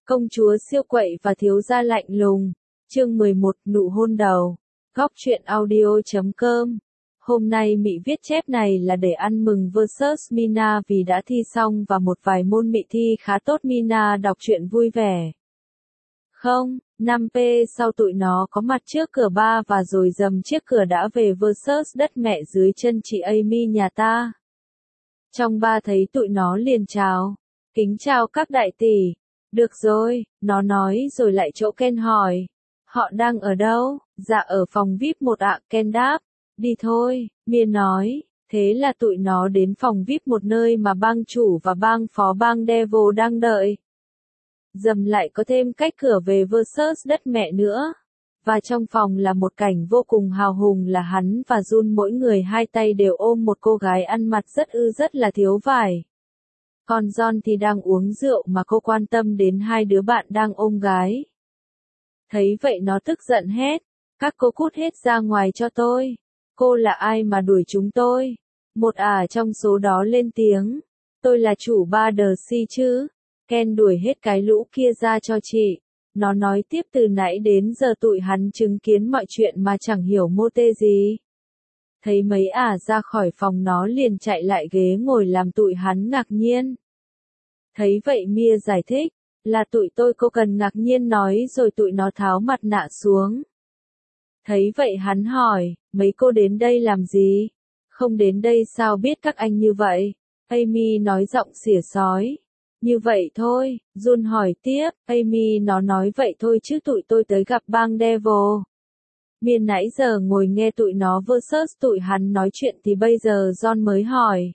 Công chúa siêu quậy và thiếu gia lạnh lùng. Chương 11, nụ hôn đầu. Góc truyện audio.com. Hôm nay Mị viết chép này là để ăn mừng versus Mina vì đã thi xong và một vài môn Mị thi khá tốt. Mina đọc truyện vui vẻ. Không, 5P sau tụi nó có mặt trước cửa ba và rồi dầm chiếc cửa đã về versus đất mẹ dưới chân chị Amy nhà ta. Trong ba thấy tụi nó liền chào. Kính chào các đại tỷ. Được rồi, nó nói rồi lại chỗ Ken hỏi. Họ đang ở đâu? Dạ ở phòng VIP 1 ạ, Ken đáp. Đi thôi, Mia nói. Thế là tụi nó đến phòng VIP 1 nơi mà bang chủ và bang phó bang Devil đang đợi. Dầm lại có thêm cách cửa về versus đất mẹ nữa. Và trong phòng là một cảnh vô cùng hào hùng là hắn và Jun mỗi người hai tay đều ôm một cô gái ăn mặc rất là thiếu vải. Còn John thì đang uống rượu mà cô quan tâm đến hai đứa bạn đang ôm gái. Thấy vậy nó tức giận hét. Các cô cút hết ra ngoài cho tôi. Cô là ai mà đuổi chúng tôi? Một trong số đó lên tiếng. Tôi là chủ ba Darcy chứ. Ken đuổi hết cái lũ kia ra cho chị. Nó nói tiếp từ nãy đến giờ tụi hắn chứng kiến mọi chuyện mà chẳng hiểu mô tê gì. Thấy mấy ra khỏi phòng nó liền chạy lại ghế ngồi làm tụi hắn ngạc nhiên. Thấy vậy Mia giải thích, là tụi tôi cô cần ngạc nhiên nói rồi tụi nó tháo mặt nạ xuống. Thấy vậy hắn hỏi, mấy cô đến đây làm gì? Không đến đây sao biết các anh như vậy? Amy nói giọng xỉa xói. Như vậy thôi, Jun hỏi tiếp, Amy nó nói vậy thôi chứ tụi tôi tới gặp bang Devil. Mia nãy giờ ngồi nghe tụi nó versus tụi hắn nói chuyện thì bây giờ John mới hỏi.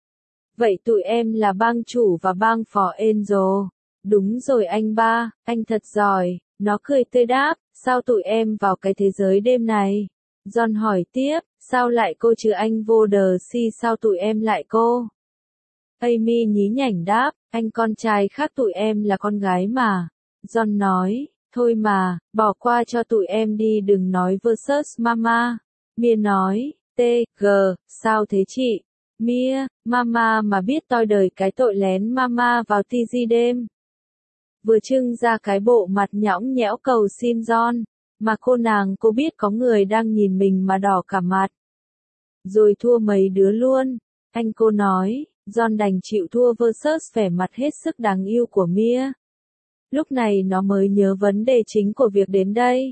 Vậy tụi em là bang chủ và bang phó Angel. Đúng rồi anh ba, anh thật giỏi. Nó cười tươi đáp, sao tụi em vào cái thế giới đêm này? John hỏi tiếp, sao lại cô chứ anh vô Darcy sao tụi em lại cô? Amy nhí nhảnh đáp, anh con trai khác tụi em là con gái mà. John nói, thôi mà, bỏ qua cho tụi em đi đừng nói versus mama. Mia nói, sao thế chị? Mia, mama mà biết toi đời cái tội lén mama vào TG đêm. Vừa trưng ra cái bộ mặt nhõng nhẽo cầu xin John, mà cô biết có người đang nhìn mình mà đỏ cả mặt. Rồi thua mấy đứa luôn, cô nói, John đành chịu thua versus vẻ mặt hết sức đáng yêu của Mia. Lúc này nó mới nhớ vấn đề chính của việc đến đây.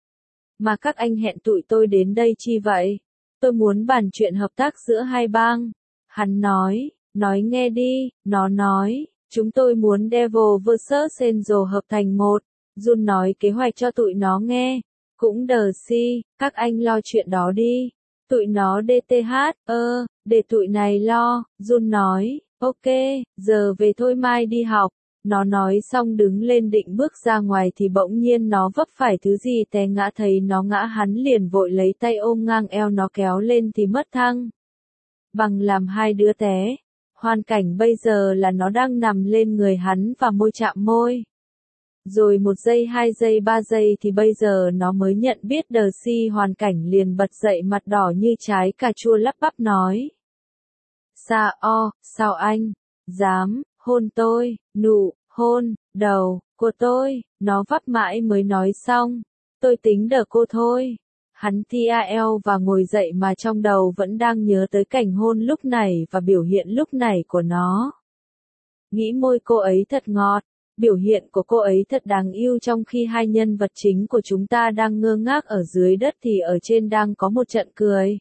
Mà các anh hẹn tụi tôi đến đây chi vậy? Tôi muốn bàn chuyện hợp tác giữa hai bang. Hắn nói nghe đi, nó nói, chúng tôi muốn Devil vs Angel hợp thành một. Jun nói kế hoạch cho tụi nó nghe. Cũng Darcy, các anh lo chuyện đó đi. Tụi nó DTH, để tụi này lo. Jun nói, ok, giờ về thôi mai đi học. Nó nói xong đứng lên định bước ra ngoài thì bỗng nhiên nó vấp phải thứ gì té ngã thấy nó ngã hắn liền vội lấy tay ôm ngang eo nó kéo lên thì mất thăng. Bằng làm hai đứa té. Hoàn cảnh bây giờ là nó đang nằm lên người hắn và môi chạm môi. Rồi 1 giây 2 giây 3 giây thì bây giờ nó mới nhận biết Darcy hoàn cảnh liền bật dậy mặt đỏ như trái cà chua lắp bắp nói. Sao anh? Dám, hôn tôi, nụ, hôn, đầu, của tôi, nó vấp mãi mới nói xong. Tôi tính đỡ cô thôi. Hắn TAL và ngồi dậy mà trong đầu vẫn đang nhớ tới cảnh hôn lúc này và biểu hiện lúc này của nó. Nghĩ môi cô ấy thật ngọt, biểu hiện của cô ấy thật đáng yêu trong khi hai nhân vật chính của chúng ta đang ngơ ngác ở dưới đất thì ở trên đang có một trận cười.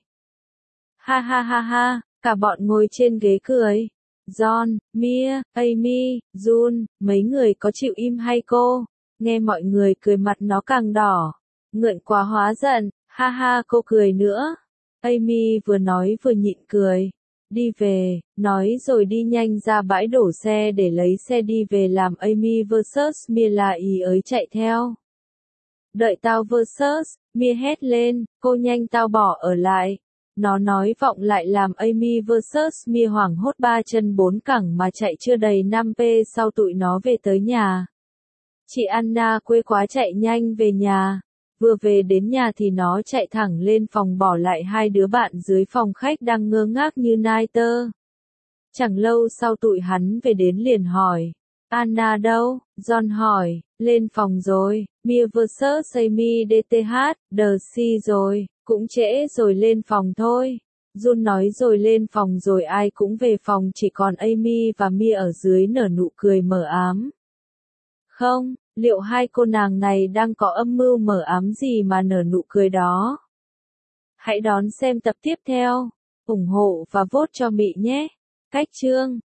Ha, cả bọn ngồi trên ghế cười. John, Mia, Amy, Jun, mấy người có chịu im hay cô? Nghe mọi người cười mặt nó càng đỏ. Ngượng quá hóa giận, ha cô cười nữa. Amy vừa nói vừa nhịn cười. Đi về, nói rồi đi nhanh ra bãi đổ xe để lấy xe đi về làm Amy versus Mia là ý ới chạy theo. Đợi tao versus, Mia hét lên, cô nhanh tao bỏ ở lại. Nó nói vọng lại làm Amy versus Mia hoảng hốt 3 chân 4 cẳng mà chạy chưa đầy 5P sau tụi nó về tới nhà. Chị Anna quê quá chạy nhanh về nhà. Vừa về đến nhà thì nó chạy thẳng lên phòng bỏ lại hai đứa bạn dưới phòng khách đang ngơ ngác như nai tơ. Chẳng lâu sau tụi hắn về đến liền hỏi. Anna đâu? John hỏi. Lên phòng rồi. Mia vs Amy DTH, The Sea rồi. Cũng trễ rồi, lên phòng thôi. Jun nói rồi lên phòng rồi, ai cũng về phòng, chỉ còn Amy và Mia ở dưới nở nụ cười mờ ám. Không, liệu hai cô nàng này đang có âm mưu mờ ám gì mà nở nụ cười đó? Hãy đón xem tập tiếp theo. Ủng hộ và vote cho Mị nhé. Cách chương